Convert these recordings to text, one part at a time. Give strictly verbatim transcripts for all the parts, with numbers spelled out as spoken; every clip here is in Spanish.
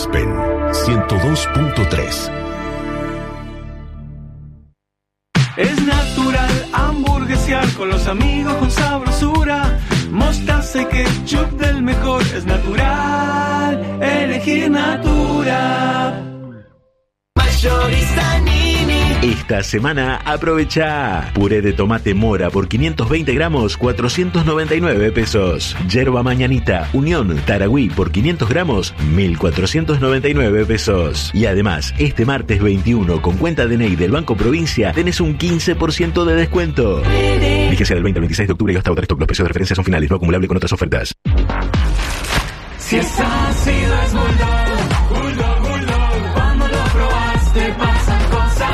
Aspen ciento dos punto tres. Es natural hamburguesear con los amigos con sabrosura. Mostaza y ketchup del mejor. Es natural elegir Natura. Mayorista Nini. Esta semana aprovecha puré de tomate mora por quinientos veinte gramos, cuatrocientos noventa y nueve pesos. Yerba mañanita Unión Taragüí por quinientos gramos, mil cuatrocientos noventa y nueve pesos. Y además, este martes veintiuno con cuenta D N I del Banco Provincia tenés un quince por ciento de descuento. Vigencia del veinte al veintiséis de octubre y hasta agotar stock. Los precios de referencia son finales, no acumulable con otras ofertas. Si es ácido es Bulldog, Bulldog, Bulldog. Cuando lo probas te pasan cosas.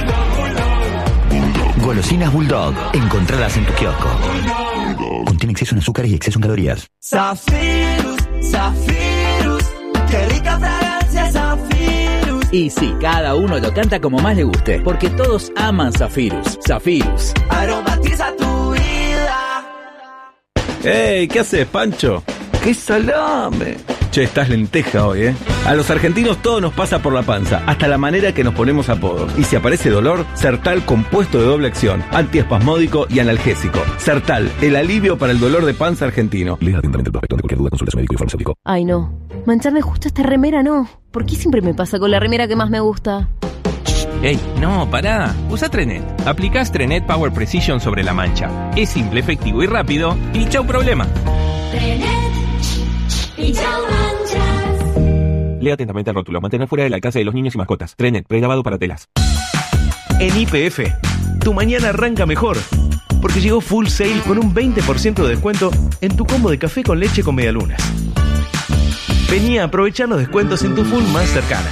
Golosinas Bulldog. Encontralas en tu kiosco. Contiene exceso en azúcar y exceso en calorías. Zafirus, Zafirus. Qué rica fragancia Zafirus. Y sí, cada uno lo canta como más le guste, porque todos aman Zafirus. Zafirus. Aromatiza tu vida. ¡Ey! ¿Qué haces, Pancho? ¡Qué salame! Che, estás lenteja hoy, ¿eh? A los argentinos todo nos pasa por la panza, hasta la manera que nos ponemos apodos. Y si aparece dolor, Sertal compuesto de doble acción, antiespasmódico y analgésico. Sertal, el alivio para el dolor de panza argentino. Lea atentamente el prospecto. Ante cualquier duda, consulte a su médico y farmacéutico. Ay, no. Mancharme justo esta remera, no. ¿Por qué siempre me pasa con la remera que más me gusta? ¡Ey! No, pará. Usa Trenet. Aplicás Trenet Power Precision sobre la mancha. Es simple, efectivo y rápido. Y chau problema. Trenet. Y chau manchas. Lea atentamente el rótulo. Mantener fuera del alcance de los niños y mascotas. Trenet, pregrabado para telas. En Y P F, tu mañana arranca mejor. Porque llegó Full Sale con un veinte por ciento de descuento en tu combo de café con leche con medialunas. Vení a aprovechar los descuentos en tu Full más cercana.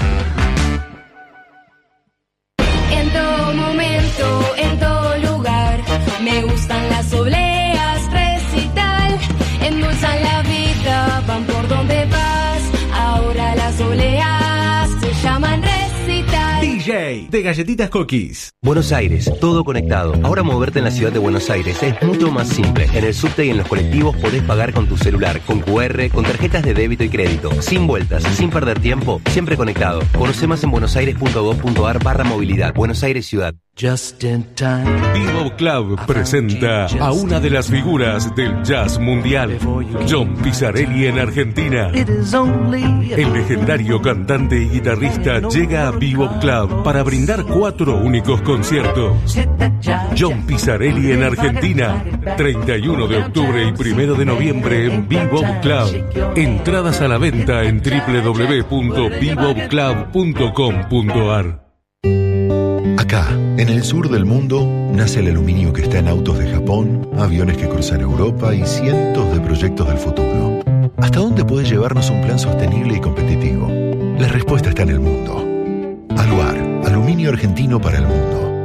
En todo momento, en todo lugar, me gustan las obleas, recital, endulzan la vida, van por donde vas, ahora las obleas se llaman recital. D J de Galletitas Cookies. Buenos Aires, todo conectado. Ahora moverte en la ciudad de Buenos Aires es mucho más simple. En el subte y en los colectivos podés pagar con tu celular, con cu erre, con tarjetas de débito y crédito. Sin vueltas, sin perder tiempo, siempre conectado. Conoce más en buenosaires.gov.ar barra movilidad. Buenos Aires Ciudad. Just in time. Bebop Club presenta a una de las figuras del jazz mundial, John Pizzarelli en Argentina. El legendario cantante y guitarrista llega a Bebop Club para brindar cuatro únicos conciertos. John Pizzarelli en Argentina, treinta y uno de octubre y primero de noviembre en Bebop Club. Entradas a la venta en doble u doble u doble u punto bebop club punto com punto a r. Acá, en el sur del mundo, nace el aluminio que está en autos de Japón, aviones que cruzan Europa y cientos de proyectos del futuro. ¿Hasta dónde puede llevarnos un plan sostenible y competitivo? La respuesta está en el mundo. Aluar, aluminio argentino para el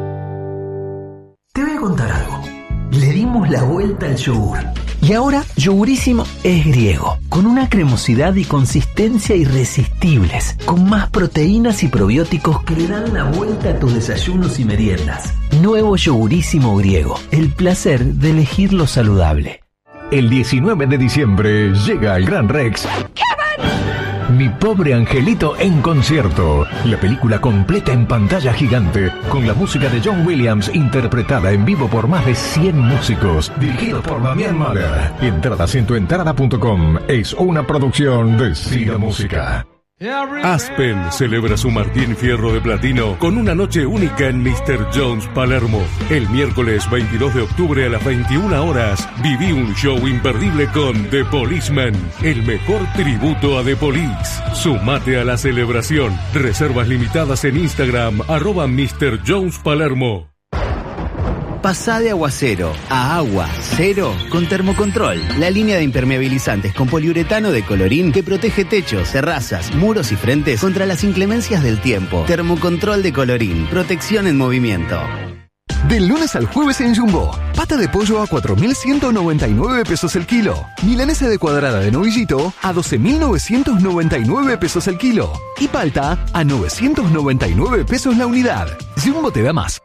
mundo. Te voy a contar algo. Le dimos la vuelta al yogur. Y ahora, Yogurísimo es griego, con una cremosidad y consistencia irresistibles, con más proteínas y probióticos que le dan la vuelta a tus desayunos y meriendas. Nuevo Yogurísimo griego, el placer de elegir lo saludable. El diecinueve de diciembre llega el Gran Rex. Mi pobre angelito en concierto. La película completa en pantalla gigante, con la música de John Williams interpretada en vivo por más de cien músicos, dirigido por Damián Mahler. Entradas en tu entrada punto com. Es una producción de Cida Música. Aspen celebra su Martín Fierro de Platino con una noche única en míster Jones Palermo. El miércoles veintidós de octubre a las veintiuna horas, viví un show imperdible con The Policeman, el mejor tributo a The Police. Sumate a la celebración. Reservas limitadas en Instagram, arroba míster Jones Palermo. Pasá de aguacero a agua cero con Termocontrol, la línea de impermeabilizantes con poliuretano de Colorín que protege techos, terrazas, muros y frentes contra las inclemencias del tiempo. Termocontrol de Colorín, protección en movimiento. Del lunes al jueves en Jumbo, pata de pollo a cuatro mil ciento noventa y nueve pesos el kilo. Milanesa de cuadrada de novillito a doce mil novecientos noventa y nueve pesos el kilo. Y palta a novecientos noventa y nueve pesos la unidad. Jumbo te da más.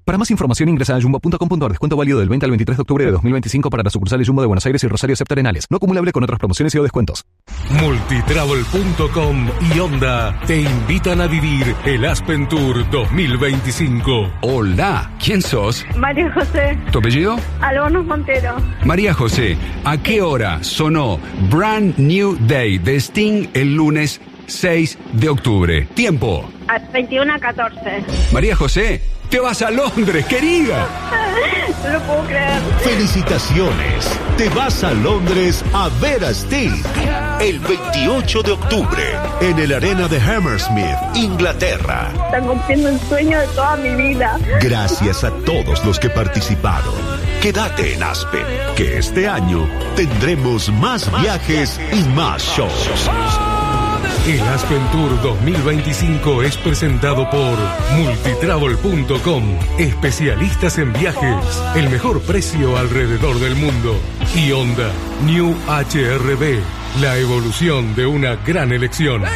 Para más información ingresa a jumbo punto com punto a r. Descuento válido del veinte al veintitrés de octubre de dos mil veinticinco para las sucursales Jumbo de Buenos Aires y Rosario Septa Arenales. No acumulable con otras promociones y o descuentos. Multitravel punto com y Honda te invitan a vivir el Aspen Tour dos mil veinticinco. Hola, ¿quién sos? María José. ¿Tu apellido? Albonos Montero. María José, ¿a qué hora sonó Brand New Day de Sting el lunes seis de octubre? Tiempo. A veintiuno a catorce. María José, te vas a Londres, querida. No lo puedo creer. Felicitaciones. Te vas a Londres a ver a Sting el veintiocho de octubre en el Arena de Hammersmith, Inglaterra. Están cumpliendo el sueño de toda mi vida. Gracias a todos los que participaron. Quédate en Aspen, que este año tendremos más viajes y más shows. El Aspen Tour dos mil veinticinco es presentado por Multitravel punto com, especialistas en viajes, el mejor precio alrededor del mundo. Y Honda New H R V, la evolución de una gran elección.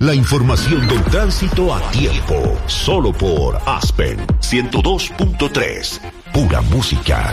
La información del tránsito a tiempo, solo por Aspen ciento dos punto tres. Pura música.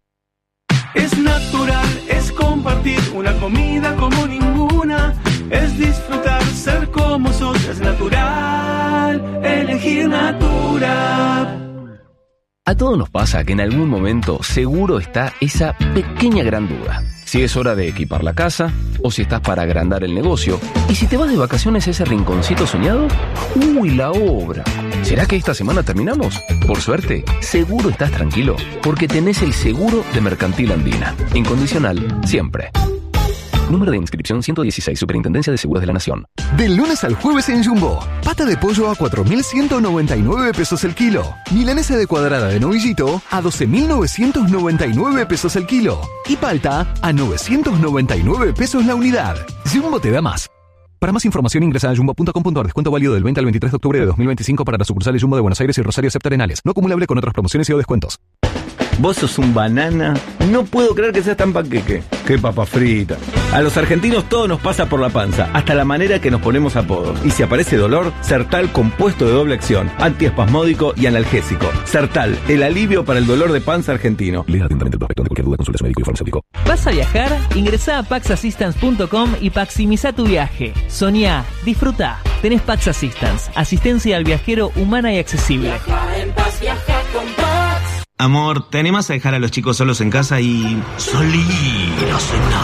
Es natural, es compartir una comida como ninguna. Es disfrutar, ser como sos, es natural, elegir Natura. A todos nos pasa que en algún momento seguro está esa pequeña gran duda. Si es hora de equipar la casa, o si estás para agrandar el negocio, y si te vas de vacaciones a ese rinconcito soñado, ¡uy, la obra! ¿Será que esta semana terminamos? Por suerte, seguro estás tranquilo, porque tenés el seguro de Mercantil Andina. Incondicional, siempre. Número de inscripción ciento dieciséis, Superintendencia de Seguros de la Nación. Del lunes al jueves en Jumbo. Pata de pollo a cuatro mil ciento noventa y nueve pesos el kilo. Milanesa de cuadrada de novillito a doce mil novecientos noventa y nueve pesos el kilo. Y palta a novecientos noventa y nueve pesos la unidad. Jumbo te da más. Para más información ingresa a jumbo punto com punto ar. Descuento válido del veinte al veintitrés de octubre de dos mil veinticinco para las sucursales Jumbo de Buenos Aires y Rosario Excepto Arenales. No acumulable con otras promociones y o descuentos. Vos sos un banana. No puedo creer que seas tan panqueque. Qué papa frita. A los argentinos todo nos pasa por la panza, hasta la manera que nos ponemos apodos. Y si aparece dolor, Sertal compuesto de doble acción, antiespasmódico y analgésico. Sertal, el alivio para el dolor de panza argentino. Lea atentamente el prospecto. De cualquier duda, consulte a su médico y farmacéutico. ¿Vas a viajar? Ingresá a pax assistance punto com y maximiza tu viaje. Soñá, disfruta. Tenés Pax Assistance, asistencia al viajero humana y accesible. Viaja en paz, viaja con Pax. Amor, ¿te animás a dejar a los chicos solos en casa y salir a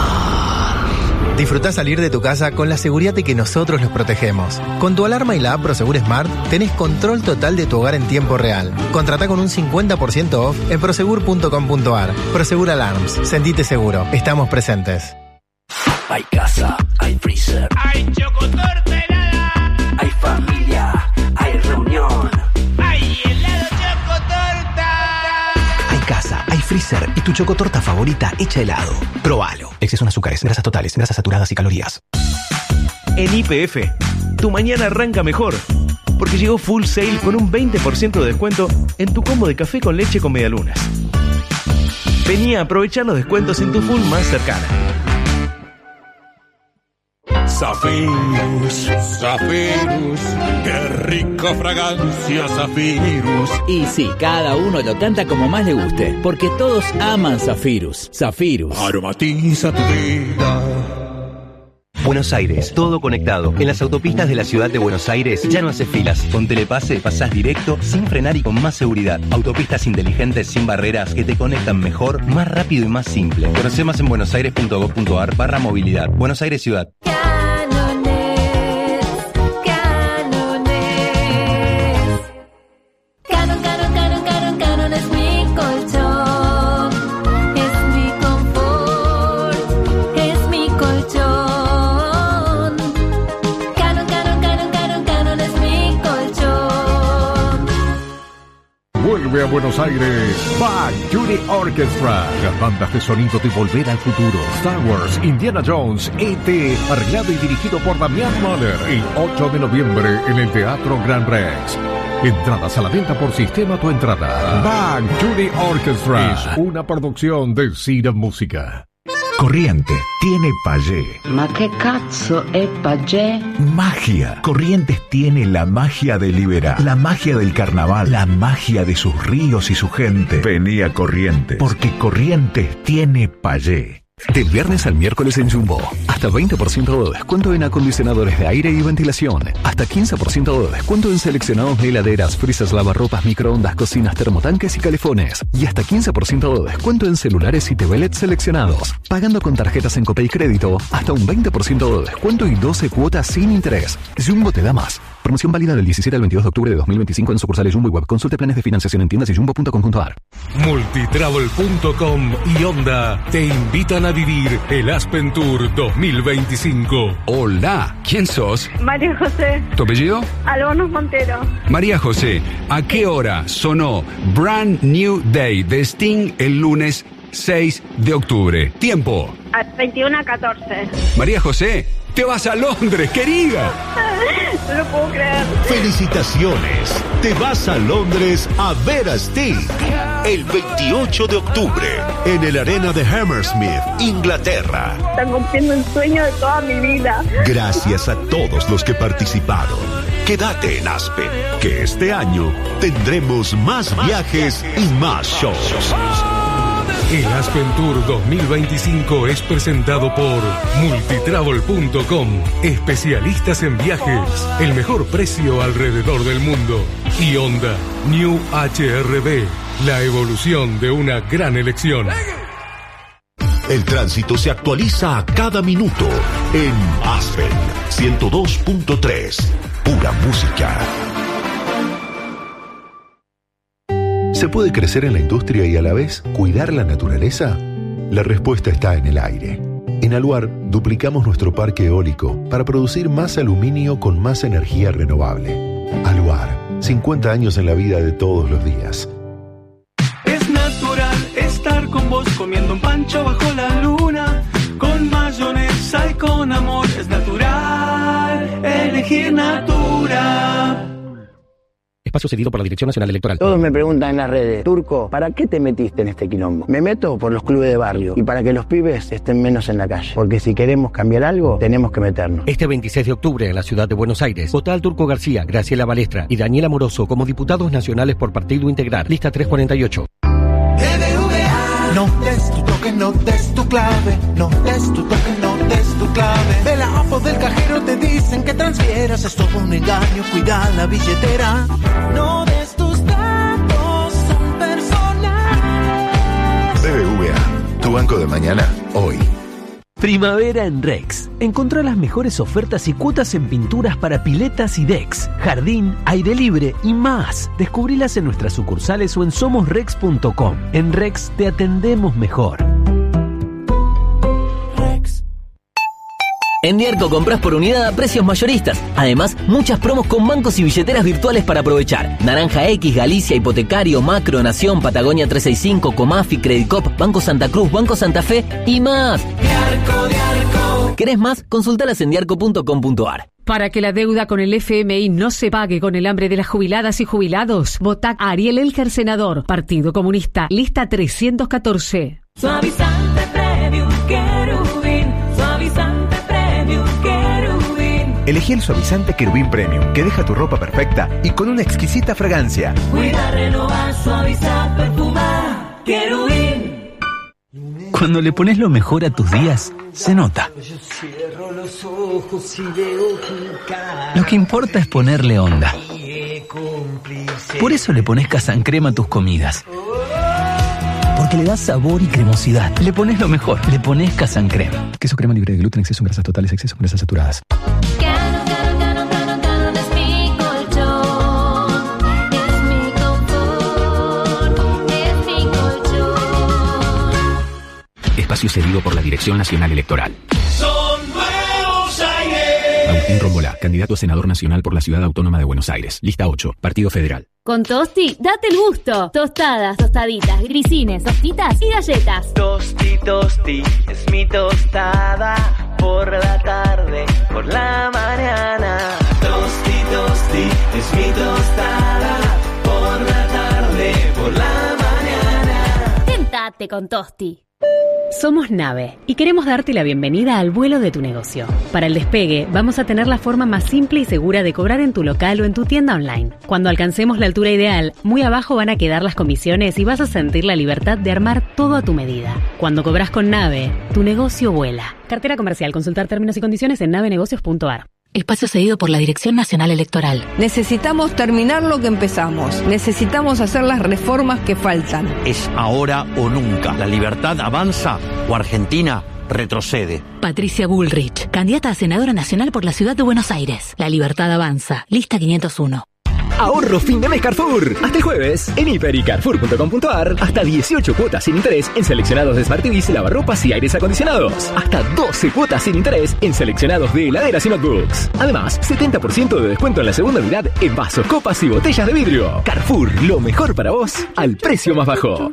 cenar? Disfrutá salir de tu casa con la seguridad de que nosotros los protegemos. Con tu alarma y la app Prosegur Smart tenés control total de tu hogar en tiempo real. Contratá con un cincuenta por ciento off en prosegur punto com punto ar. Prosegur Alarms. Sentite seguro. Estamos presentes. Hay casa, hay freezer, Hay chocotorta helada. hay familia, hay reunión. Hay helado chocotorta. Hay casa, hay freezer y tu chocotorta favorita hecha helado. Probalo. Exceso en azúcares, grasas totales, grasas saturadas y calorías. En Y P F, tu mañana arranca mejor, porque llegó Full Sail con un veinte por ciento de descuento en tu combo de café con leche con medialunas. Vení a aprovechar los descuentos en tu Full más cercana. Zafirus, Zafirus, qué rica fragancia Zafirus. Y sí, cada uno lo canta como más le guste, porque todos aman Zafirus. Zafirus. Aromatiza tu vida. Buenos Aires, todo conectado. En las autopistas de la ciudad de Buenos Aires ya no haces filas. Con Telepase pasás directo, sin frenar y con más seguridad. Autopistas inteligentes sin barreras que te conectan mejor, más rápido y más simple. Conoce más en buenosaires punto gov punto ar barra movilidad. Buenos Aires Ciudad. Canon, Canon, Canon, Canon, Canon es mi colchón, es mi confort, es mi colchón. Canon, Canon, Canon, Canon, Canon es mi colchón. Vuelve a Buenos Aires Bang Judy Orchestra. Las bandas de sonido de Volver al Futuro, Star Wars, Indiana Jones, E T, arreglado y dirigido por Damián Moller. El ocho de noviembre en el Teatro Gran Rex. Entradas a la venta por Sistema Tu Entrada. Bang Judy Orchestra es una producción de Cira Música. Corriente tiene Payé. Ma che cazzo è Payé? Magia. Corrientes tiene la magia de liberar, la magia del carnaval, la magia de sus ríos y su gente. Vení a Corrientes, porque Corrientes tiene Payé. Del viernes al miércoles en Jumbo. Hasta veinte por ciento de descuento en acondicionadores de aire y ventilación. Hasta quince por ciento de descuento en seleccionados de heladeras, freezers, lavarropas, microondas, cocinas, termotanques y calefones. Y hasta quince por ciento de descuento en celulares y T V L E D seleccionados. Pagando con tarjetas en Copay Crédito, hasta un veinte por ciento de descuento y doce cuotas sin interés. Jumbo te da más. Promoción válida del diecisiete al veintidós de octubre de dos mil veinticinco en sucursales Jumbo y Web. Consulte planes de financiación en tiendas y jumbo punto com punto ar. Multitravel punto com y Honda te invitan a vivir el Aspen Tour dos mil veinticinco. Hola, ¿quién sos? María José. ¿Tu apellido? Albonos Montero. María José, ¿a qué hora sonó Brand New Day de Sting el lunes seis de octubre? Tiempo. A veintiuno a catorce. María José, te vas a Londres, querida. No lo puedo creer. Felicitaciones. te vas a Londres a ver a Sting. El veintiocho de octubre, en el Arena de Hammersmith, Inglaterra. Están cumpliendo el sueño de toda mi vida. Gracias a todos los que participaron. Quédate en Aspen, que este año tendremos más viajes y más shows. El Aspen Tour dos mil veinticinco es presentado por multitravel punto com, especialistas en viajes, el mejor precio alrededor del mundo. Y Honda New H R V, la evolución de una gran elección. El tránsito se actualiza a cada minuto en Aspen ciento dos punto tres, pura música. ¿Se puede crecer en la industria y a la vez cuidar la naturaleza? La respuesta está en el aire. En Aluar duplicamos nuestro parque eólico para producir más aluminio con más energía renovable. Aluar, cincuenta años en la vida de todos los días. Es natural estar con vos comiendo un pancho bajo la luna, con mayonesa y con amor. Es natural elegir Natura. Espacio cedido por la Dirección Nacional Electoral. Todos me preguntan en las redes, Turco, ¿para qué te metiste en este quilombo? Me meto por los clubes de barrio y para que los pibes estén menos en la calle. Porque si queremos cambiar algo, tenemos que meternos. Este veintiséis de octubre en la ciudad de Buenos Aires, vota al Turco García, Graciela Balestra y Daniel Amoroso como diputados nacionales por Partido Integral. Lista trescientos cuarenta y ocho. No des tu toque, no des tu clave. No des tu toque, no des tu clave. De la app del cajero te dicen que transfieras. Es todo un engaño, cuida la billetera. No des tus datos, son personales. B B V A, tu banco de mañana, hoy. Primavera en Rex. Encontrá las mejores ofertas y cuotas en pinturas para piletas y decks, jardín, aire libre y más. Descubrilas en nuestras sucursales o en somos rex punto com. En Rex te atendemos mejor. En Diarco compras por unidad a precios mayoristas. Además, muchas promos con bancos y billeteras virtuales para aprovechar. Naranja X, Galicia, Hipotecario, Macro, Nación, Patagonia trescientos sesenta y cinco, Comafi, Credicop, Banco Santa Cruz, Banco Santa Fe y más. Diarco, Diarco. ¿Querés más? Consultalas en diarco punto com punto ar. Para que la deuda con el F M I no se pague con el hambre de las jubiladas y jubilados, vota Ariel Elger, senador, Partido Comunista, lista trescientos catorce. Suavizante Premium Querubín. Suavizante Premium Querubín. Elegí el suavizante Querubín Premium, que deja tu ropa perfecta y con una exquisita fragancia. Cuida, renovar, suavizar, perfumar. Querubín. Cuando le pones lo mejor a tus días, se nota. Lo que importa es ponerle onda. Por eso le pones Casancrema a tus comidas. Porque le das sabor y cremosidad. Le pones lo mejor. Le pones Casancrema. Queso crema libre de gluten, exceso en grasas totales, exceso en grasas saturadas. Espacio cedido por la Dirección Nacional Electoral. Son Nuevos Aires. Agustín Rómbola, candidato a senador nacional por la Ciudad Autónoma de Buenos Aires. Lista ocho, Partido Federal. Con Tosti, date el gusto. Tostadas, tostaditas, grisines, tostitas y galletas. Tosti, tosti, es mi tostada. Por la tarde, por la mañana. Tosti, tosti, es mi tostada. Por la tarde, por la mañana. Tentate con Tosti. Somos Nave y queremos darte la bienvenida al vuelo de tu negocio. Para el despegue, vamos a tener la forma más simple y segura de cobrar en tu local o en tu tienda online. Cuando alcancemos la altura ideal, muy abajo van a quedar las comisiones y vas a sentir la libertad de armar todo a tu medida. Cuando cobras con Nave, tu negocio vuela. Cartera comercial. Consultar términos y condiciones en nave negocios punto ar. Espacio cedido por la Dirección Nacional Electoral. Necesitamos terminar lo que empezamos. Necesitamos hacer las reformas que faltan. Es ahora o nunca. La libertad avanza o Argentina retrocede. Patricia Bullrich, candidata a senadora nacional por la Ciudad de Buenos Aires. La libertad avanza. Lista quinientos uno. Ahorro fin de mes Carrefour. Hasta el jueves, en hiper y carrefour punto com punto ar, hasta dieciocho cuotas sin interés en seleccionados de Smart T Vs, lavarropas y aires acondicionados. Hasta doce cuotas sin interés en seleccionados de heladeras y notebooks. Además, setenta por ciento de descuento en la segunda unidad en vasos, copas y botellas de vidrio. Carrefour, lo mejor para vos, al precio más bajo.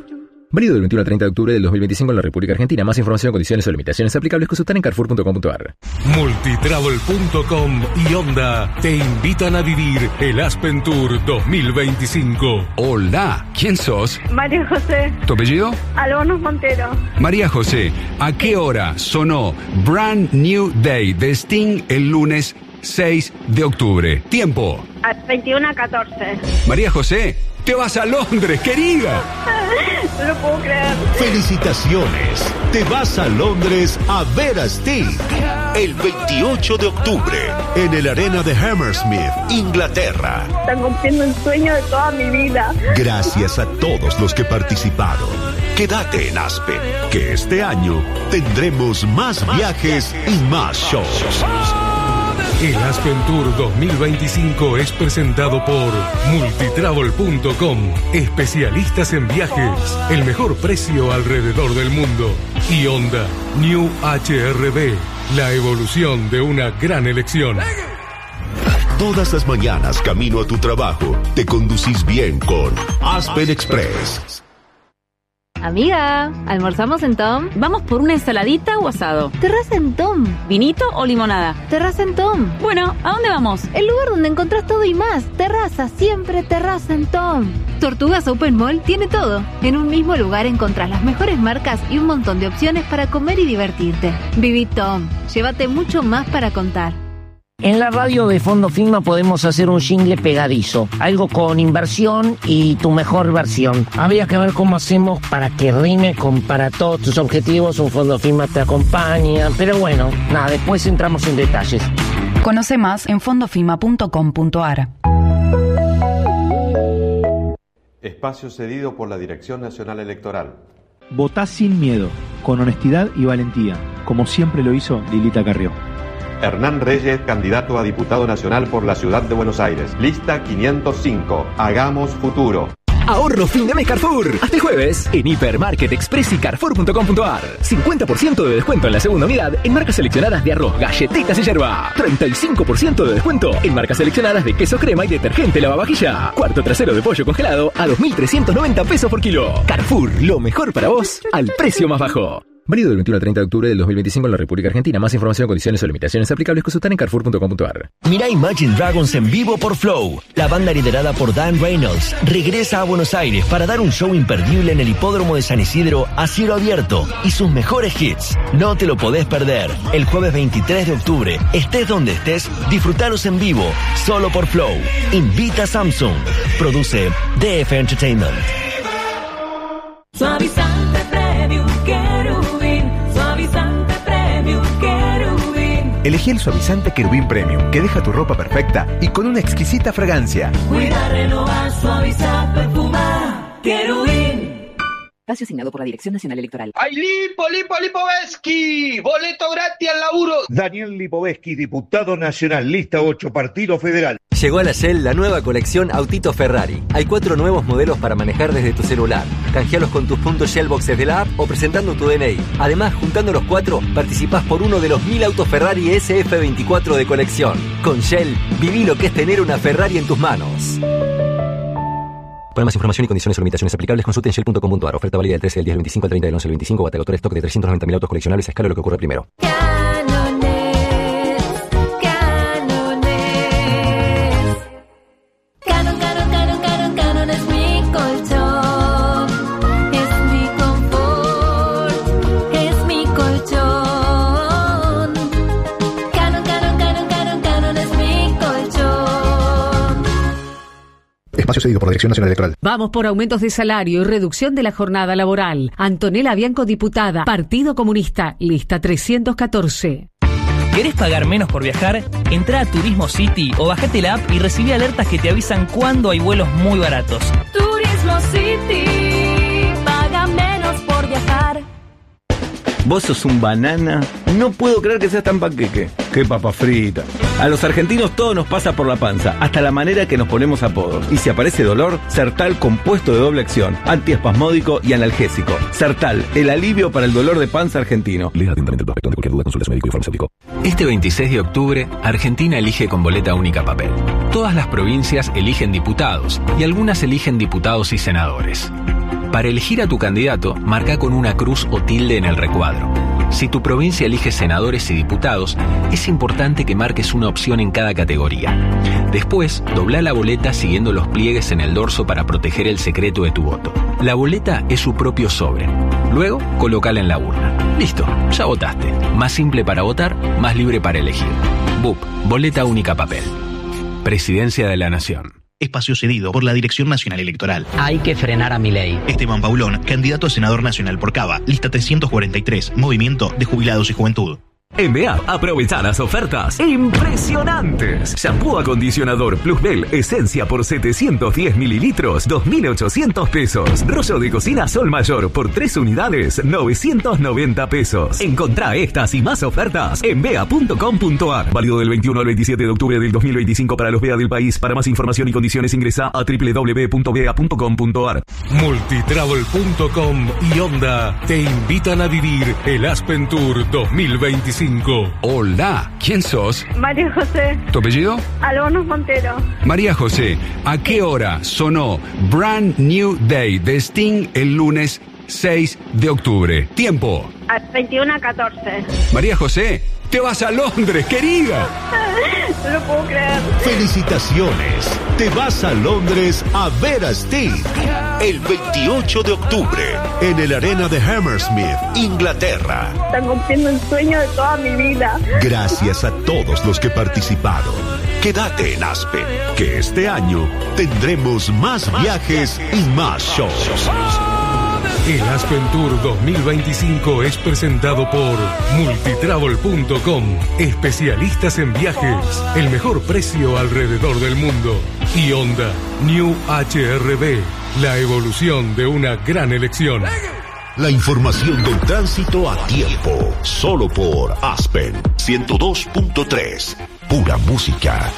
Válido del veintiuno al treinta de octubre del dos mil veinticinco en la República Argentina. Más información, condiciones o limitaciones aplicables consultar en carrefour punto com punto a r. Multitravel punto com y Honda te invitan a vivir el Aspen Tour dos mil veinticinco. Hola, ¿quién sos? María José. ¿Tu apellido? Albonos Montero. María José, ¿a qué hora sonó Brand New Day de Sting el lunes seis de octubre? Tiempo. A veintiuno a catorce. María José, te vas a Londres, querida. No lo puedo creer. Felicitaciones. Te vas a Londres a ver a Sting el veintiocho de octubre en el Arena de Hammersmith, Inglaterra. Están cumpliendo el sueño de toda mi vida. Gracias a todos los que participaron. Quédate en Aspen, que este año tendremos más viajes y más shows. El Aspen Tour dos mil veinticinco es presentado por Multitravel punto com, especialistas en viajes, el mejor precio alrededor del mundo. Y Honda New H R V, la evolución de una gran elección. Todas las mañanas camino a tu trabajo, te conducís bien con Aspen Express. Amiga, ¿almorzamos en Tom? ¿Vamos por una ensaladita o asado? Terraza en Tom. ¿Vinito o limonada? Terraza en Tom. Bueno, ¿a dónde vamos? El lugar donde encontrás todo y más. Terraza, siempre terraza en Tom. Tortugas Open Mall tiene todo. En un mismo lugar encontrás las mejores marcas y un montón de opciones para comer y divertirte. Viví Tom. Llévate mucho más para contar. En la radio de Fondo Fima podemos hacer un jingle pegadizo, algo con inversión y tu mejor versión. Habría que ver cómo hacemos para que rime con para todos tus objetivos, un Fondo Fima te acompaña, pero bueno, nada, después entramos en detalles. Conoce más en fondofima punto com punto a r. Espacio cedido por la Dirección Nacional Electoral. Votá sin miedo, con honestidad y valentía, como siempre lo hizo Lilita Carrió. Hernán Reyes, candidato a diputado nacional por la ciudad de Buenos Aires. Lista quinientos cinco. Hagamos futuro. Ahorro fin de mes Carrefour. Hasta el jueves en Hipermarket Express y carrefour punto com punto a r. cincuenta por ciento de descuento en la segunda unidad en marcas seleccionadas de arroz, galletitas y yerba. treinta y cinco por ciento de descuento en marcas seleccionadas de queso crema y detergente lavavajilla. Cuarto trasero de pollo congelado a dos mil trescientos noventa pesos por kilo. Carrefour, lo mejor para vos al precio más bajo. Válido del veintiuno al treinta de octubre del dos mil veinticinco en la República Argentina. Más información, condiciones o limitaciones aplicables consultar en carrefour punto com punto a r. Mirá Imagine Dragons en vivo por Flow. La banda liderada por Dan Reynolds regresa a Buenos Aires para dar un show imperdible en el hipódromo de San Isidro a cielo abierto y sus mejores hits. No te lo podés perder. El jueves veintitrés de octubre, estés donde estés, disfrutalos en vivo, solo por Flow. Invita a Samsung. Produce D F Entertainment. Suavizante Premium Querubín, suavizante Premium Querubín. Elegí el suavizante Querubín Premium, que deja tu ropa perfecta y con una exquisita fragancia. Cuida, renovar, suavizar, perfumar. Querubín. Espacio asignado por la Dirección Nacional Electoral. ¡Ay, Lipo, Lipo, Lipovetsky! ¡Boleto gratis al laburo! Daniel Lipovetsky, diputado nacional, lista ocho, Partido Federal. Llegó a la Shell la nueva colección Autito Ferrari. Hay cuatro nuevos modelos para manejar desde tu celular. Canjealos con tus puntos Shell Boxes de la app o presentando tu D N I. Además, juntando los cuatro, participás por uno de los mil autos Ferrari S F veinticuatro de colección. Con Shell, viví lo que es tener una Ferrari en tus manos. Para más información y condiciones o limitaciones aplicables, consulte en shell punto com punto a r. Oferta válida del trece del diez al veinticinco al treinta del once al veinticinco. Batagotores stock de trescientos noventa mil autos coleccionables a escala, lo que ocurre primero. Canon, Canon, Canon, Canon, Canon es mi colchón, es mi confort, es mi colchón. Canon, Canon, Canon, Canon, Canon es mi colchón. Espacio cedido por la Dirección Nacional Electoral. Vamos por aumentos de salario y reducción de la jornada laboral. Antonella Bianco, diputada, Partido Comunista, lista trescientos catorce. ¿Querés pagar menos por viajar? Entrá a Turismo City o bajate la app y recibí alertas que te avisan cuando hay vuelos muy baratos. Turismo City, paga menos por viajar. Vos sos un banana. No puedo creer que seas tan panqueque. Qué papa frita. A los argentinos todo nos pasa por la panza, hasta la manera que nos ponemos apodos. Y si aparece dolor, Sertal compuesto de doble acción, antiespasmódico y analgésico. Sertal, el alivio para el dolor de panza argentino. Lea atentamente el prospecto. De cualquier duda, consulte a su médico y farmacéutico. Este veintiséis de octubre, Argentina elige con boleta única papel. Todas las provincias eligen diputados y algunas eligen diputados y senadores. Para elegir a tu candidato, marca con una cruz o tilde en el recuadro. Si tu provincia elige senadores y diputados, es importante que marques una opción en cada categoría. Después, dobla la boleta siguiendo los pliegues en el dorso para proteger el secreto de tu voto. La boleta es su propio sobre. Luego, colócala en la urna. Listo, ya votaste. Más simple para votar, más libre para elegir. B U P, boleta única papel. Presidencia de la Nación. Espacio cedido por la Dirección Nacional Electoral. Hay que frenar a Milei. Esteban Paulón, candidato a senador nacional por Cava, lista trescientos cuarenta y tres, Movimiento de Jubilados y Juventud. En B A, aprovecha las ofertas impresionantes. Shampoo acondicionador Plusbel Esencia por setecientos diez mililitros, dos mil ochocientos pesos. Rollo de cocina Sol Mayor por tres unidades, novecientos noventa pesos. Encontrá estas y más ofertas en bea punto com punto ar. Válido del veintiuno al veintisiete de octubre del dos mil veinticinco para los B A del país. Para más información y condiciones ingresa a doble u doble u doble u punto bea punto com punto ar. Multitravel punto com y Honda te invitan a vivir el Aspen Tour dos mil veinticinco. Hola, ¿quién sos? María José. ¿Tu apellido? Albonos Montero. María José, ¿a qué hora sonó Brand New Day de Sting el lunes seis de octubre? Tiempo. A veintiuno a catorce. María José, te vas a Londres, querida. No lo puedo creer. Felicitaciones. Te vas a Londres a ver a Sting el veintiocho de octubre en el Arena de Hammersmith, Inglaterra. Están cumpliendo el sueño de toda mi vida. Gracias a todos los que participaron. Quédate en Aspen, que este año tendremos más viajes y más shows. El Aspen Tour dos mil veinticinco es presentado por Multitravel punto com, especialistas en viajes, el mejor precio alrededor del mundo. Y Honda New H R V, la evolución de una gran elección. La información del tránsito a tiempo, solo por Aspen ciento dos punto tres, pura música.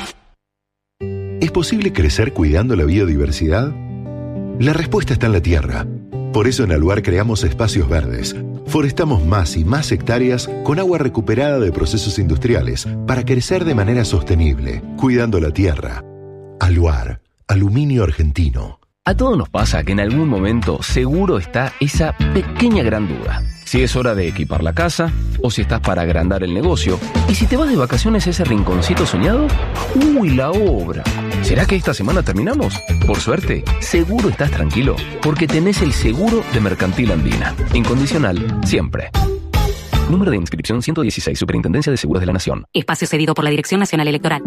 ¿Es posible crecer cuidando la biodiversidad? La respuesta está en la tierra. Por eso en Aluar creamos espacios verdes. Forestamos más y más hectáreas con agua recuperada de procesos industriales para crecer de manera sostenible, cuidando la tierra. Aluar, aluminio argentino. A todos nos pasa que en algún momento seguro está esa pequeña gran duda. Si es hora de equipar la casa, o si estás para agrandar el negocio, y si te vas de vacaciones a ese rinconcito soñado, ¡uy, la obra! ¿Será que esta semana terminamos? Por suerte, seguro estás tranquilo, porque tenés el seguro de Mercantil Andina. Incondicional, siempre. Número de inscripción ciento dieciséis, Superintendencia de Seguros de la Nación. Espacio cedido por la Dirección Nacional Electoral.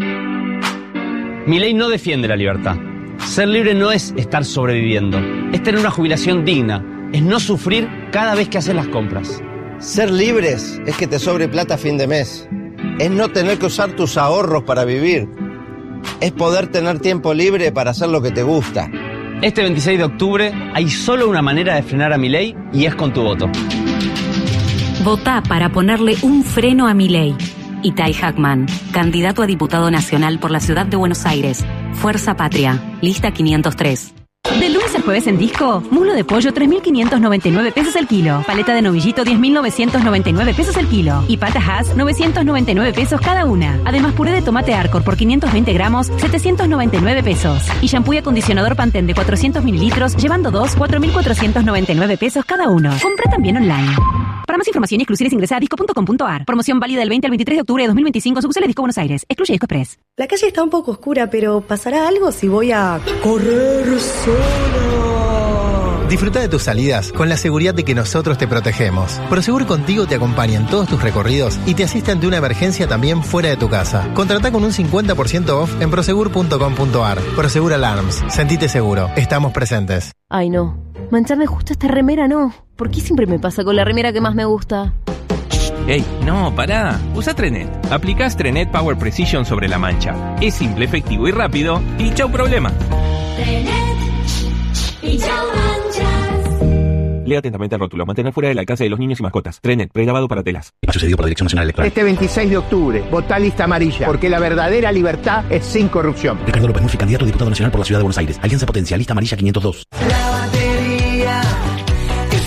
Milei no defiende la libertad. Ser libre no es estar sobreviviendo, es tener una jubilación digna, es no sufrir cada vez que haces las compras. Ser libres es que te sobre plata a fin de mes, es no tener que usar tus ahorros para vivir, es poder tener tiempo libre para hacer lo que te gusta. Este veintiséis de octubre hay solo una manera de frenar a Milei y es con tu voto. Votá para ponerle un freno a Milei. Itay Hackman, candidato a diputado nacional por la ciudad de Buenos Aires. Fuerza Patria, lista quinientos tres. Del lunes al jueves en Disco, muslo de pollo tres mil quinientos noventa y nueve pesos el kilo, paleta de novillito diez mil novecientos noventa y nueve pesos el kilo y pata Hass novecientos noventa y nueve pesos cada una. Además puré de tomate Arcor por quinientos veinte gramos, setecientos noventa y nueve pesos. Y shampoo y acondicionador Pantene de cuatrocientos mililitros, llevando dos, cuatro mil cuatrocientos noventa y nueve pesos cada uno. Compra también online. Para más información y exclusiones ingresa a disco punto com punto ar. Promoción válida del veinte al veintitrés de octubre de dos mil veinticinco, sucursales Disco Buenos Aires. Excluye Disco Express. La calle está un poco oscura, pero ¿pasará algo si voy a correr sola? Disfruta de tus salidas con la seguridad de que nosotros te protegemos. Prosegur Contigo te acompaña en todos tus recorridos y te asiste ante una emergencia también fuera de tu casa. Contrata con un cincuenta por ciento off en prosegur punto com punto ar. Prosegur Alarms. Sentite seguro. Estamos presentes. Ay, no. Mancharme justo esta remera no. ¿Por qué siempre me pasa con la remera que más me gusta? ¡Ey! No, pará. Usa Trenet. Aplicás Trenet Power Precision sobre la mancha. Es simple, efectivo y rápido. Y chau problema. Trenet y chau manchas. Lea atentamente el rótulo. Mantener fuera del alcance de los niños y mascotas. Trenet, prelavado para telas. Ha sucedido por la Dirección Nacional Electoral. Este veintiséis de octubre, votá lista amarilla, porque la verdadera libertad es sin corrupción. Ricardo López Murphy, candidato a diputado nacional por la Ciudad de Buenos Aires. Alianza Potencia, lista amarilla quinientos dos. La batería es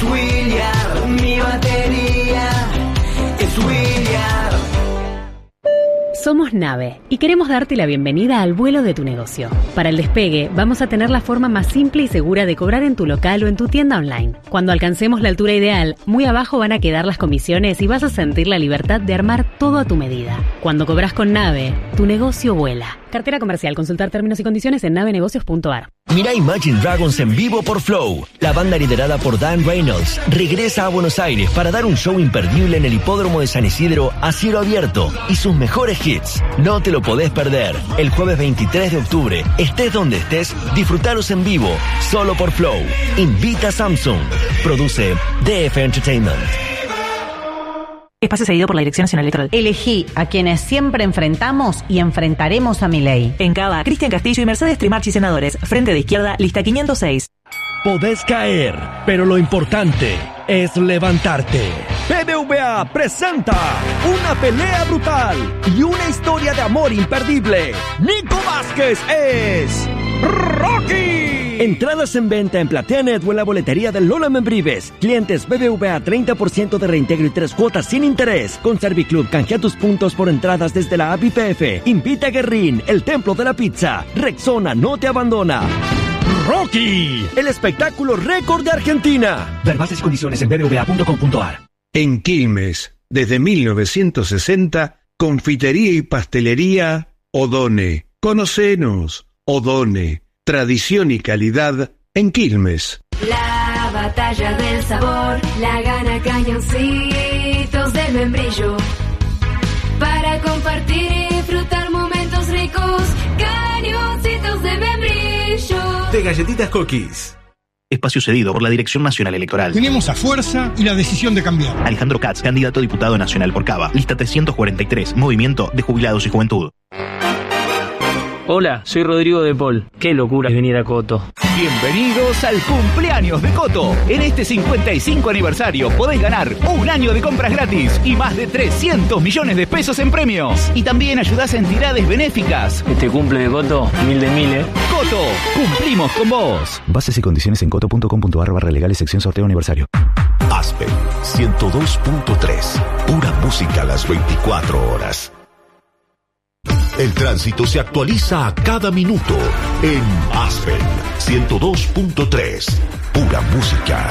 William, mi batería es William. Somos Nave y queremos darte la bienvenida al vuelo de tu negocio. Para el despegue, vamos a tener la forma más simple y segura de cobrar en tu local o en tu tienda online. Cuando alcancemos la altura ideal, muy abajo van a quedar las comisiones y vas a sentir la libertad de armar todo a tu medida. Cuando cobras con Nave, tu negocio vuela. Cartera comercial. Consultar términos y condiciones en navenegocios punto a r. Mirá Imagine Dragons en vivo por Flow. La banda liderada por Dan Reynolds regresa a Buenos Aires para dar un show imperdible en el hipódromo de San Isidro a cielo abierto y sus mejores hits. No te lo podés perder. El jueves veintitrés de octubre, estés donde estés, disfrutalos en vivo, solo por Flow. Invita a Samsung. Produce D F Entertainment. Espacio cedido por la Dirección Nacional Electoral. Elegí a quienes siempre enfrentamos y enfrentaremos a Milei. En Cava, Cristian Castillo y Mercedes Trimarchi, senadores. Frente de izquierda, lista quinientos seis. Podés caer, pero lo importante es levantarte. B B V A presenta una pelea brutal y una historia de amor imperdible. Nico Vázquez es Rocky. Entradas en venta en PlateaNet o en la boletería de Lola Membrives. Clientes B B V A treinta por ciento de reintegro y tres cuotas sin interés. Con Serviclub canjea tus puntos por entradas desde la app I P F. Invita a Guerrín, el templo de la pizza. Rexona no te abandona. Rocky, el espectáculo récord de Argentina. Ver bases y condiciones en b b v a punto com punto a r. En Quilmes, desde mil novecientos sesenta, confitería y pastelería Odone. Conocenos, Odone. Tradición y calidad en Quilmes. La batalla del sabor la gana Cañoncitos del Membrillo. Para compartir y disfrutar momentos ricos, Cañoncitos de Membrillo. De galletitas Cookies. Espacio cedido por la Dirección Nacional Electoral. Tenemos a fuerza y la decisión de cambiar. Alejandro Katz, candidato a diputado nacional por Cava. Lista trescientos cuarenta y tres, Movimiento de Jubilados y Juventud. Hola, soy Rodrigo de Paul. Qué locura es venir a Coto. Bienvenidos al cumpleaños de Coto. En este cincuenta y cinco aniversario podés ganar un año de compras gratis y más de trescientos millones de pesos en premios. Y también ayudás a entidades benéficas. Este cumple de Coto, mil de mil, ¿eh? Coto, cumplimos con vos. Bases y condiciones en coto punto com punto a r barra legales sección sorteo aniversario. Aspen ciento dos punto tres. Pura música a las veinticuatro horas. El tránsito se actualiza a cada minuto en Aspen ciento dos punto tres. Pura música.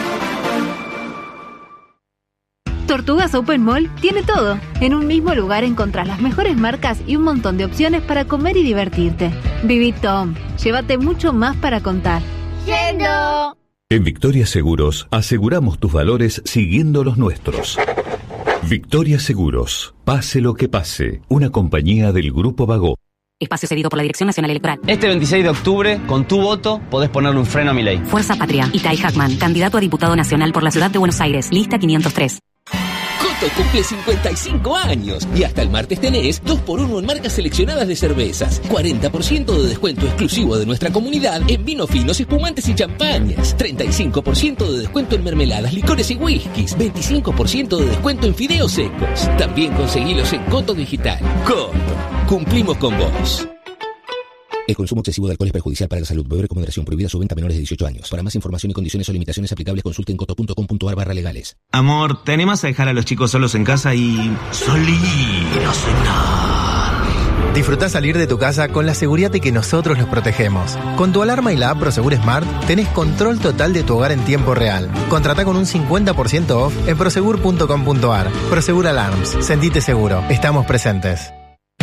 Tortugas Open Mall tiene todo. En un mismo lugar encontrás las mejores marcas y un montón de opciones para comer y divertirte. Viví Tom, llévate mucho más para contar. Yendo. En Victoria Seguros aseguramos tus valores siguiendo los nuestros. Victoria Seguros, pase lo que pase, una compañía del Grupo Vago. Espacio cedido por la Dirección Nacional Electoral. Este veintiséis de octubre, con tu voto, podés ponerle un freno a Milei. Fuerza Patria. Itay Hackman, candidato a diputado nacional por la Ciudad de Buenos Aires. Lista quinientos tres. Coto cumple cincuenta y cinco años y hasta el martes tenés dos por uno en marcas seleccionadas de cervezas, cuarenta por ciento de descuento exclusivo de nuestra comunidad en vinos finos, espumantes y champañas, treinta y cinco por ciento de descuento en mermeladas, licores y whiskies, veinticinco por ciento de descuento en fideos secos. También conseguilos en Coto Digital. Coto, cumplimos con vos. El consumo excesivo de alcohol es perjudicial para la salud. Beber con moderación. Prohibida su venta a menores de dieciocho años. Para más información y condiciones o limitaciones aplicables, consulte en coto punto com punto a r barra legales. Amor, ¿te animas a dejar a los chicos solos en casa y salir a cenar? Disfrutá salir de tu casa con la seguridad de que nosotros los protegemos. Con tu alarma y la app Prosegur Smart tenés control total de tu hogar en tiempo real. Contratá con un cincuenta por ciento off en prosegur punto com punto a r. Prosegur Alarms. Sentite seguro. Estamos presentes.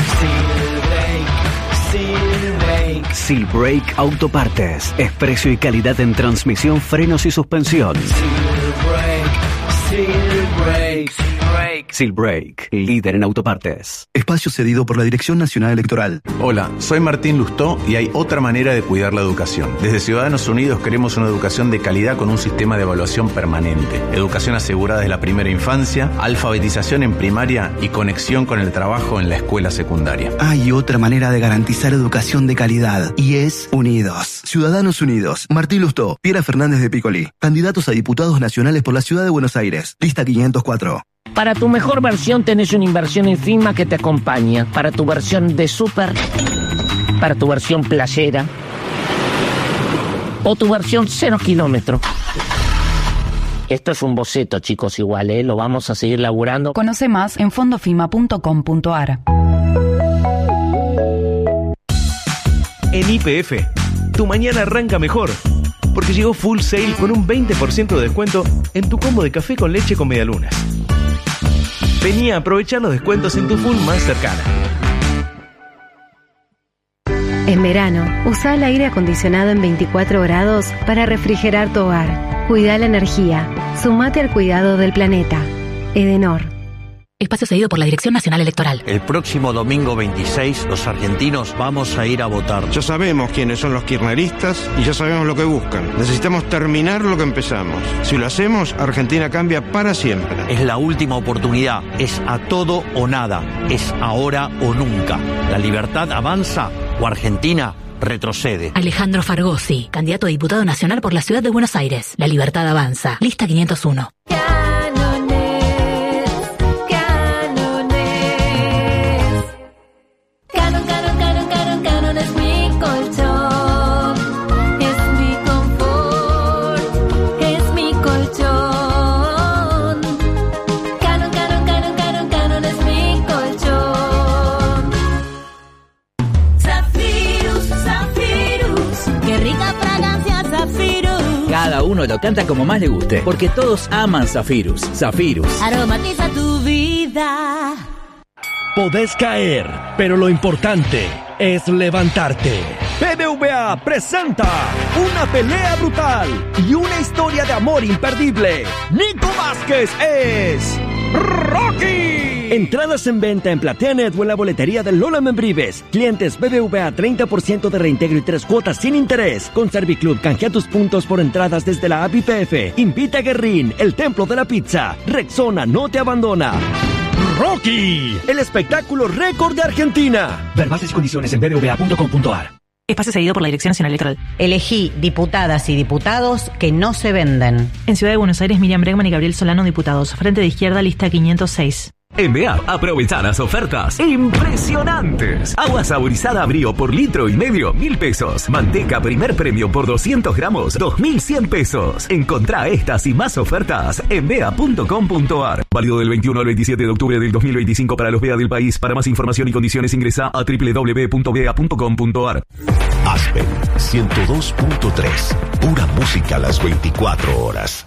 Seal Brake Autopartes. Es precio y calidad en transmisión, frenos y suspensión. Seal Brake, líder en autopartes. Espacio cedido por la Dirección Nacional Electoral. Hola, soy Martín Lustó y hay otra manera de cuidar la educación. Desde Ciudadanos Unidos queremos una educación de calidad con un sistema de evaluación permanente. Educación asegurada desde la primera infancia, alfabetización en primaria y conexión con el trabajo en la escuela secundaria. Hay otra manera de garantizar educación de calidad y es Unidos. Ciudadanos Unidos. Martín Lustó, Piera Fernández de Piccoli. Candidatos a diputados nacionales por la Ciudad de Buenos Aires. Lista quinientos cuatro. Para tu mejor versión tenés una inversión en firma que te acompaña. Para tu versión de súper, para tu versión playera o tu versión cero kilómetro. Esto es un boceto, chicos, igual, ¿eh? Lo vamos a seguir laburando. Conoce más en fondofima punto com punto a r. En Y P F, tu mañana arranca mejor, porque llegó Full Sail con un veinte por ciento de descuento en tu combo de café con leche con medialunas. Vení a aprovechar los descuentos en tu Full más cercana. En verano, usa el aire acondicionado en veinticuatro grados para refrigerar tu hogar. Cuida la energía. Sumate al cuidado del planeta. Edenor. Espacio cedido por la Dirección Nacional Electoral. El próximo domingo veintiséis, los argentinos vamos a ir a votar. Ya sabemos quiénes son los kirchneristas y ya sabemos lo que buscan. Necesitamos terminar lo que empezamos. Si lo hacemos, Argentina cambia para siempre. Es la última oportunidad. Es a todo o nada. Es ahora o nunca. La libertad avanza o Argentina retrocede. Alejandro Fargosi, candidato a diputado nacional por la Ciudad de Buenos Aires. La libertad avanza. Lista quinientos uno. Cada uno lo canta como más le guste, porque todos aman Zafirus. Zafirus. Aromatiza tu vida. Podés caer, pero lo importante es levantarte. B B V A presenta una pelea brutal y una historia de amor imperdible. Nico Vázquez es Rocky. Entradas en venta en PlateaNet o en la boletería de Lola Membrives. Clientes B B V A treinta por ciento de reintegro y tres cuotas sin interés. Con Serviclub canjea tus puntos por entradas desde la app Y P F. Invita a Guerrín, el templo de la pizza. Rexona no te abandona. Rocky, el espectáculo récord de Argentina. Ver bases y condiciones en b b v a punto com punto a r. Espacio cedido por la Dirección Nacional Electoral. Elegí diputadas y diputados que no se venden. En Ciudad de Buenos Aires, Miriam Bregman y Gabriel Solano, diputados. Frente de Izquierda, lista quinientos seis. En B A, aprovechá las ofertas impresionantes. Agua saborizada Brío por litro y medio, mil pesos. Manteca primer premio por doscientos gramos, dos mil cien pesos. Encontrá estas y más ofertas en b a punto com punto a r. Válido del veintiuno al veintisiete de octubre del dos mil veinticinco para los B A del país. Para más información y condiciones ingresa a w w w punto b a punto com punto a r. Aspen ciento dos punto tres. Pura música a las veinticuatro horas.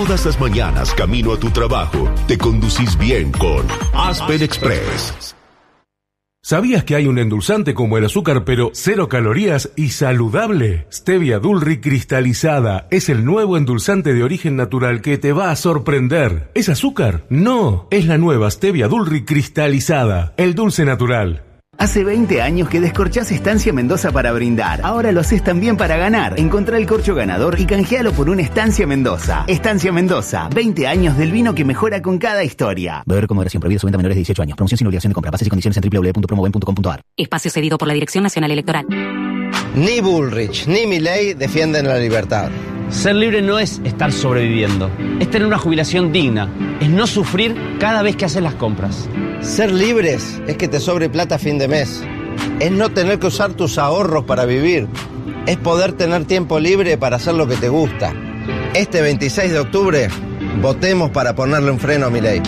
Todas las mañanas camino a tu trabajo, te conducís bien con Aspen Express. ¿Sabías que hay un endulzante como el azúcar, pero cero calorías y saludable? Stevia Dulri cristalizada es el nuevo endulzante de origen natural que te va a sorprender. ¿Es azúcar? No, es la nueva Stevia Dulri cristalizada, el dulce natural. Hace veinte años que descorchás Estancia Mendoza para brindar. Ahora lo haces también para ganar. Encontrá el corcho ganador y canjealo por una Estancia Mendoza. Estancia Mendoza, veinte años del vino que mejora con cada historia. Beber con moderación, prohibido su venta a menores de dieciocho años. Promoción sin obligación de compra. Bases y condiciones en doble u doble u doble u punto promoven punto com punto a r. Espacio cedido por la Dirección Nacional Electoral. Ni Bullrich ni Milei defienden la libertad. Ser libre no es estar sobreviviendo, es tener una jubilación digna, es no sufrir cada vez que haces las compras. Ser libres es que te sobre plata a fin de mes, es no tener que usar tus ahorros para vivir, es poder tener tiempo libre para hacer lo que te gusta. Este veintiséis de octubre, votemos para ponerle un freno a Milei.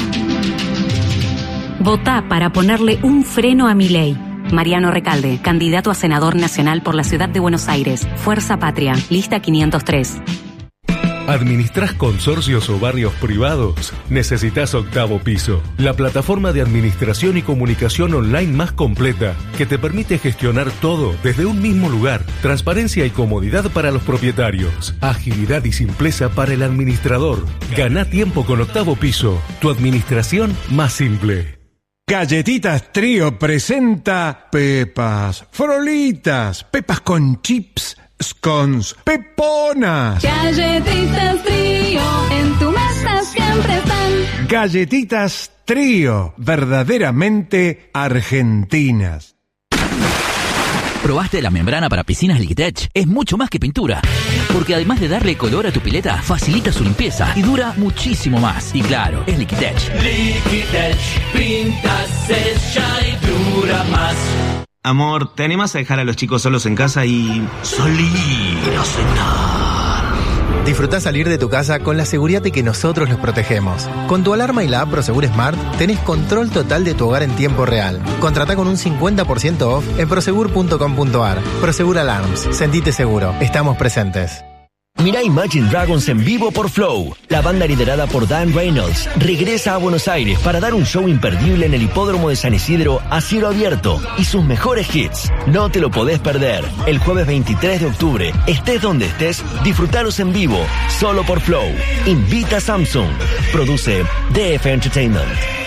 Votá para ponerle un freno a Milei. Mariano Recalde, candidato a senador nacional por la Ciudad de Buenos Aires. Fuerza Patria, lista quinientos tres. ¿Administrás consorcios o barrios privados? Necesitas Octavo Piso, la plataforma de administración y comunicación online más completa, que te permite gestionar todo desde un mismo lugar. Transparencia y comodidad para los propietarios. Agilidad y simpleza para el administrador. Gana tiempo con Octavo Piso, tu administración más simple. Galletitas Trío presenta Pepas, Frolitas, Pepas con chips, scones, Peponas. Galletitas Trío, en tu mesa siempre están. Galletitas Trío, verdaderamente argentinas. ¿Probaste la membrana para piscinas Liquitech? Es mucho más que pintura, porque además de darle color a tu pileta, facilita su limpieza y dura muchísimo más. Y claro, es Liquitech. Liquitech, pinta, sella y dura más. Amor, ¿te animas a dejar a los chicos solos en casa y salir a cenar? Disfrutá salir de tu casa con la seguridad de que nosotros los protegemos. Con tu alarma y la app Prosegur Smart tenés control total de tu hogar en tiempo real. Contratá con un cincuenta por ciento off en prosegur punto com punto a r. Prosegur Alarms. Sentite seguro. Estamos presentes. Mirá Imagine Dragons en vivo por Flow. La banda liderada por Dan Reynolds regresa a Buenos Aires para dar un show imperdible en el hipódromo de San Isidro a cielo abierto y sus mejores hits. No te lo podés perder. El jueves veintitrés de octubre, estés donde estés, disfrutaros en vivo, solo por Flow. Invita a Samsung. Produce D F Entertainment.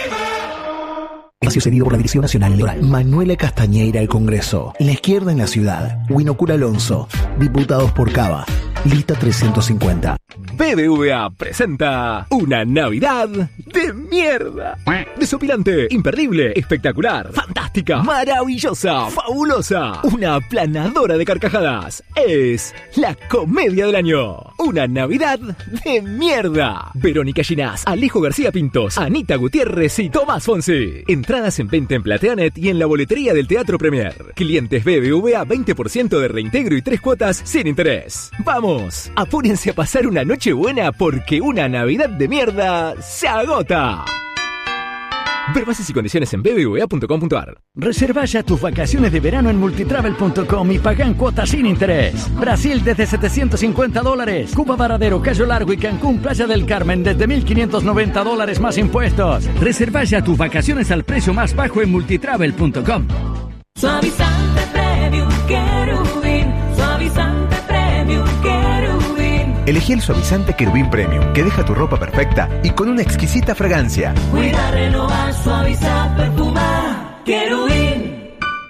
Espacio cedido por la Dirección Nacional Electoral. Manuela Castañeira al Congreso. La izquierda en la ciudad. Winocura Alonso. Diputados por Cava. Lista trescientos cincuenta. B B V A presenta una Navidad de mierda. Desopilante, imperdible, espectacular, fantástica, maravillosa, fabulosa. Una aplanadora de carcajadas. Es la comedia del año. Una Navidad de mierda. Verónica Ginás, Alejo García Pintos, Anita Gutiérrez y Tomás Fonsi. Entradas en venta en Plateanet y en la boletería del Teatro Premier. Clientes B B V A veinte por ciento de reintegro y tres cuotas sin interés. ¡Vamos! Apúrense a pasar una noche buena porque una Navidad de mierda se agota. Ver bases y condiciones en b b v a punto com punto a r. Reserva ya tus vacaciones de verano en multitravel punto com y paga en cuotas sin interés. Brasil desde setecientos cincuenta dólares. Cuba Varadero, Cayo Largo y Cancún, Playa del Carmen desde mil quinientos noventa dólares más impuestos. Reserva ya tus vacaciones al precio más bajo en multitravel punto com. Suavizante Premium Querubín. Suavizante Premium Querubín. Elegí el suavizante Querubín Premium, que deja tu ropa perfecta y con una exquisita fragancia. Cuida, renovar, suavizar, perfumar. Querubín.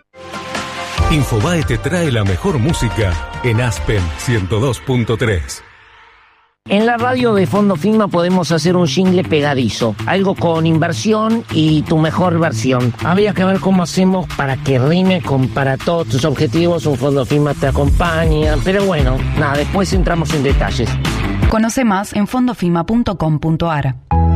Infobae te trae la mejor música en Aspen ciento dos punto tres. En la radio de Fondo Fima podemos hacer un jingle pegadizo, algo con inversión y tu mejor versión. Habría que ver cómo hacemos para que rime con para todos tus objetivos, un Fondo Fima te acompaña, pero bueno, nada, después entramos en detalles. Conoce más en fondofima punto com punto a r.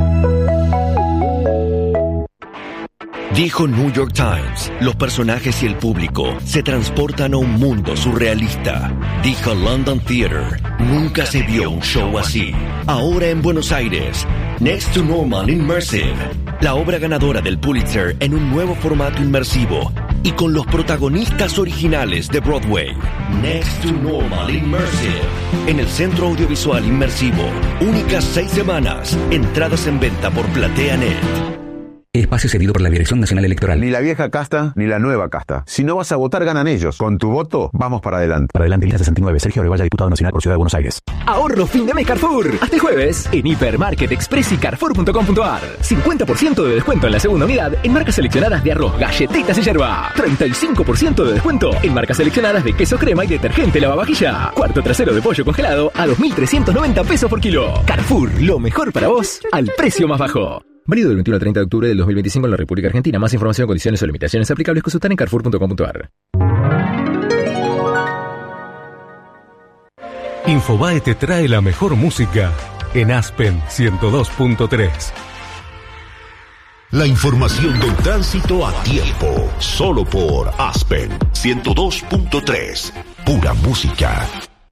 Dijo New York Times, los personajes y el público se transportan a un mundo surrealista. Dijo London Theatre, nunca se vio un show así. Ahora en Buenos Aires, Next to Normal Immersive. la obra ganadora del Pulitzer en un nuevo formato inmersivo y con los protagonistas originales de Broadway. Next to Normal Immersive, en el Centro Audiovisual Inmersivo. Únicas seis semanas. Entradas en venta por PlateaNet. Espacio cedido por la Dirección Nacional Electoral. Ni la vieja casta, ni la nueva casta. Si no vas a votar, ganan ellos. Con tu voto, vamos para adelante. Para adelante, lista sesenta y nueve. Sergio Arevalla, diputado nacional por Ciudad de Buenos Aires. Ahorro fin de mes Carrefour. Hasta el jueves en Hipermarket Express y Carrefour punto com punto ar. cincuenta por ciento de descuento en la segunda unidad en marcas seleccionadas de arroz, galletitas y yerba. treinta y cinco por ciento de descuento en marcas seleccionadas de queso crema y detergente lavavajilla. Cuarto trasero de pollo congelado a dos mil trescientos noventa pesos por kilo. Carrefour, lo mejor para vos al precio más bajo. Válido del veintiuno al treinta de octubre del dos mil veinticinco en la República Argentina. Más información, condiciones o limitaciones aplicables consultar en Carrefour punto com punto ar. Infobae te trae la mejor música en Aspen ciento dos punto tres. La información del tránsito a tiempo, solo por Aspen ciento dos punto tres. Pura música.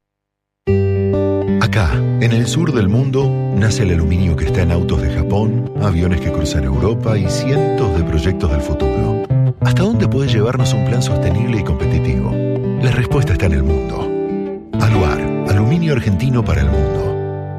Acá, en el sur del mundo, nace el aluminio que está en autos de Japón, aviones que cruzan Europa y cientos de proyectos del futuro. ¿Hasta dónde puede llevarnos un plan sostenible y competitivo? La respuesta está en el mundo. Aluar, aluminio argentino para el mundo.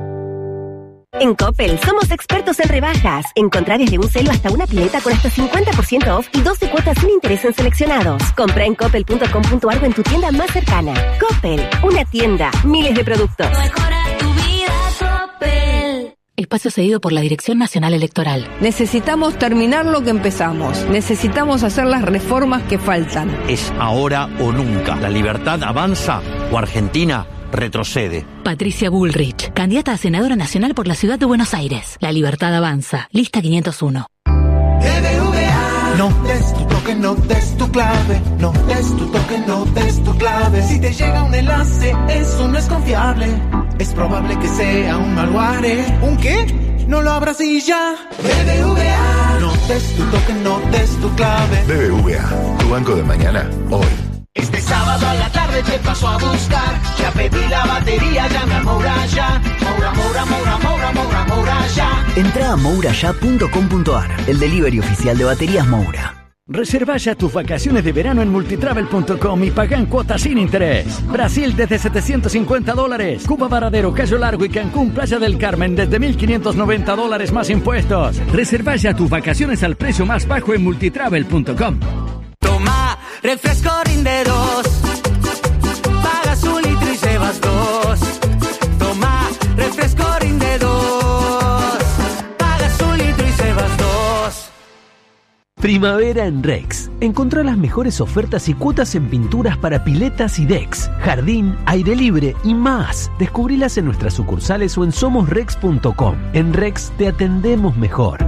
En Coppel somos expertos en rebajas. Encontrá desde un celo hasta una pileta con hasta cincuenta por ciento off y doce cuotas sin interés en seleccionados. Comprá en coppel punto com punto ar o en tu tienda más cercana. Coppel, una tienda, miles de productos. Mejora tu vida, Coppel. Espacio cedido por la Dirección Nacional Electoral. Necesitamos terminar lo que empezamos. Necesitamos hacer las reformas que faltan. Es ahora o nunca. La libertad avanza o Argentina retrocede. Patricia Bullrich, candidata a senadora nacional por la Ciudad de Buenos Aires. La libertad avanza. Lista quinientos uno. B B V A. No des tu toque, no des tu clave. No des tu toque, no des tu clave. Si te llega un enlace, eso no es confiable. Es probable que sea un malware. ¿Un qué? No lo abras y ya. B B V A. No des tu toque, no des tu clave. B B V A, tu banco de mañana, hoy. Este sábado a la tarde te paso a buscar. Ya pedí la batería, llame a Moura ya. Moura, Moura, Moura, Moura, Moura, Moura ya. Entra a moura ya punto com punto ar, el delivery oficial de baterías Moura. Reserva ya tus vacaciones de verano en multitravel punto com y paga en cuotas sin interés. Brasil desde setecientos cincuenta dólares. Cuba, Varadero, Cayo Largo y Cancún, Playa del Carmen desde mil quinientos noventa dólares más impuestos. Reserva ya tus vacaciones al precio más bajo en multitravel punto com. Toma, refresco rinde dos. Pagas un litro y llevas dos. Toma, refresco rinde dos. Pagas un litro y llevas dos. Primavera en Rex. Encontrá las mejores ofertas y cuotas en pinturas para piletas y decks, jardín, aire libre y más. Descubrilas en nuestras sucursales o en somos rex punto com. En Rex te atendemos mejor.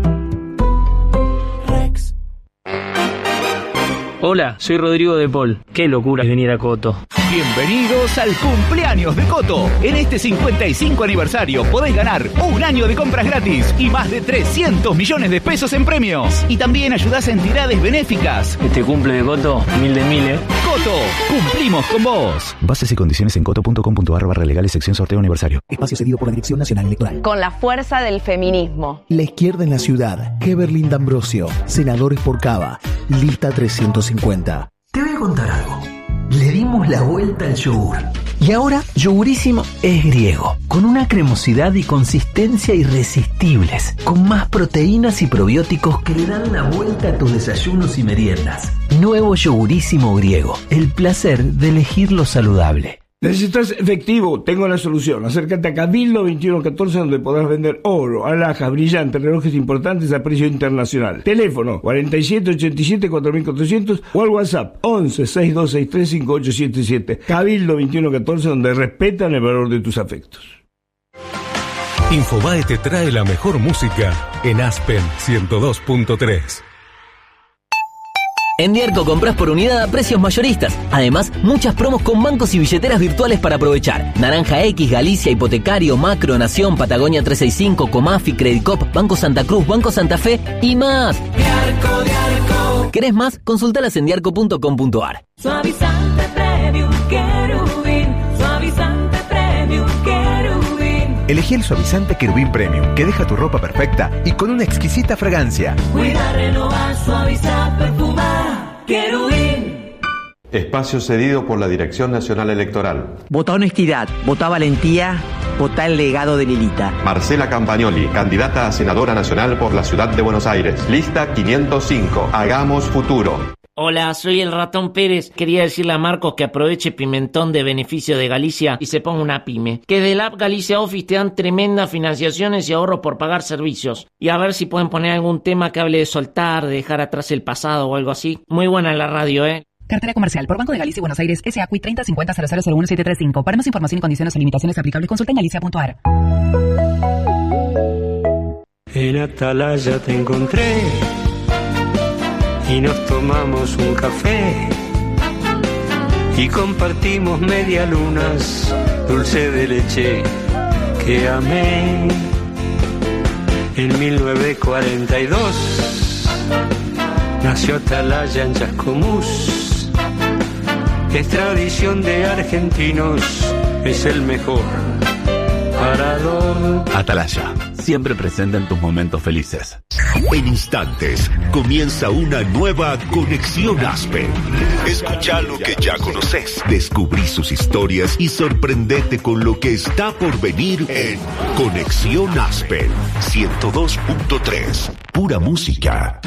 Hola, soy Rodrigo de Paul. Qué locura es venir a Coto. Bienvenidos al cumpleaños de Coto. En este cincuenta y cinco aniversario podés ganar un año de compras gratis y más de trescientos millones de pesos en premios. Y también ayudás a entidades benéficas. Este cumple de Coto, mil de mil, ¿eh? Coto, cumplimos con vos. Bases y condiciones en coto punto com punto ar barra legales sección sorteo aniversario. Espacio cedido por la Dirección Nacional Electoral. Con la fuerza del feminismo. La izquierda en la ciudad. Heberlin D'Ambrosio. Senadores por Cava. Lista trescientos cincuenta. Te voy a contar algo. Le dimos la vuelta al yogur. Y ahora, Yogurísimo es griego, con una cremosidad y consistencia irresistibles, con más proteínas y probióticos que le dan la vuelta a tus desayunos y meriendas. Nuevo Yogurísimo griego, el placer de elegir lo saludable. ¿Necesitas efectivo? Tengo la solución. Acércate a Cabildo veintiuno catorce, donde podrás vender oro, alhajas, brillantes, relojes importantes a precio internacional. Teléfono cuarenta y siete ochenta y siete cuatro mil cuatrocientos o al WhatsApp once sesenta y dos sesenta y tres cincuenta y ocho setenta y siete. Cabildo veintiuno catorce, donde respetan el valor de tus afectos. Infobae te trae la mejor música en Aspen ciento dos punto tres. En Dierco compras por unidad a precios mayoristas. Además, muchas promos con bancos y billeteras virtuales para aprovechar. Naranja X, Galicia, Hipotecario, Macro, Nación, Patagonia trescientos sesenta y cinco, Comafi, Credicop, Banco Santa Cruz, Banco Santa Fe y más. Diarco, Diarco. ¿Querés más? Consultalas en diarco punto com punto ar. Suavizante Premium Querubín. Suavizante Premium Querubín. Elegí el suavizante Querubín Premium, que deja tu ropa perfecta y con una exquisita fragancia. Cuida, renovar, suavizar, perfumar. Querubín. Espacio cedido por la Dirección Nacional Electoral. Vota honestidad, vota valentía, vota el legado de Lilita. Marcela Campagnoli, candidata a senadora nacional por la Ciudad de Buenos Aires. Lista quinientos cinco. Hagamos futuro. Hola, soy el Ratón Pérez. Quería decirle a Marcos que aproveche Pimentón de beneficio de Galicia y se ponga una pyme. Que del app Galicia Office te dan tremendas financiaciones y ahorros por pagar servicios. Y a ver si pueden poner algún tema que hable de soltar, de dejar atrás el pasado o algo así. Muy buena la radio, ¿eh? Cartera comercial por Banco de Galicia y Buenos Aires, S A C U I treinta cincuenta cero cero cero uno siete tres cinco. Para más información y condiciones o limitaciones aplicables, consulta en galicia punto a r. En Atalaya te encontré y nos tomamos un café y compartimos medialunas, dulce de leche que amé. En mil novecientos cuarenta y dos nació Atalaya en Chascomús. Es tradición de argentinos, es el mejor parador. Atalaya, siempre presente en tus momentos felices. En instantes comienza una nueva Conexión Aspen. Escucha lo que ya conoces, descubrí sus historias y sorprendete con lo que está por venir en Conexión Aspen ciento dos punto tres. Pura música.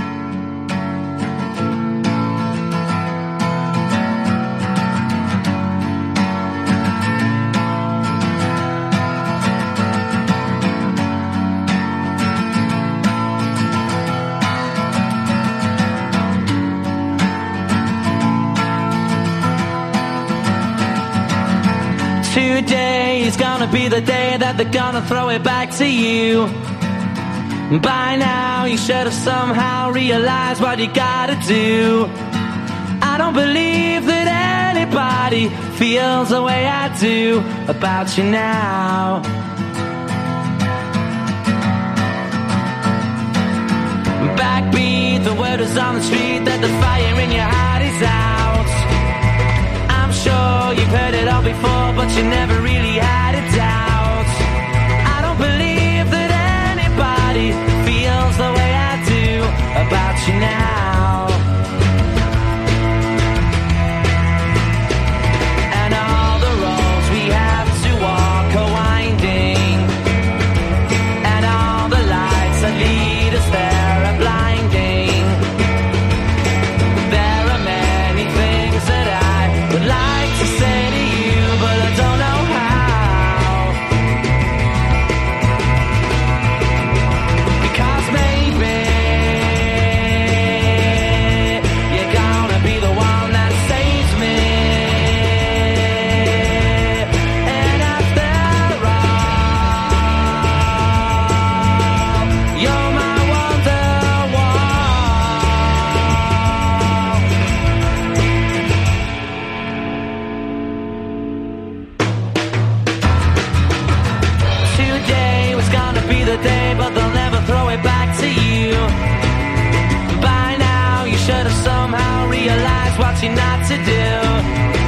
Today is gonna be the day that they're gonna throw it back to you. By now you should have somehow realized what you gotta do. I don't believe that anybody feels the way I do about you now. Backbeat, the word is on the street that the fire in your heart is out. I'm sure you've heard it all before, but you never really had a doubt. I don't believe that anybody feels the way I do about you now. And all the roads we have to walk are winding, and all the lights that lead us there are blinding. There are many things that I would like to say to you, but I don't know how. Because maybe you're gonna be the one that saves me. And after all, you're my Wonderwall. Today was gonna be the day, but they'll never throw it back to you. By now you should have somehow realized what you're not to do.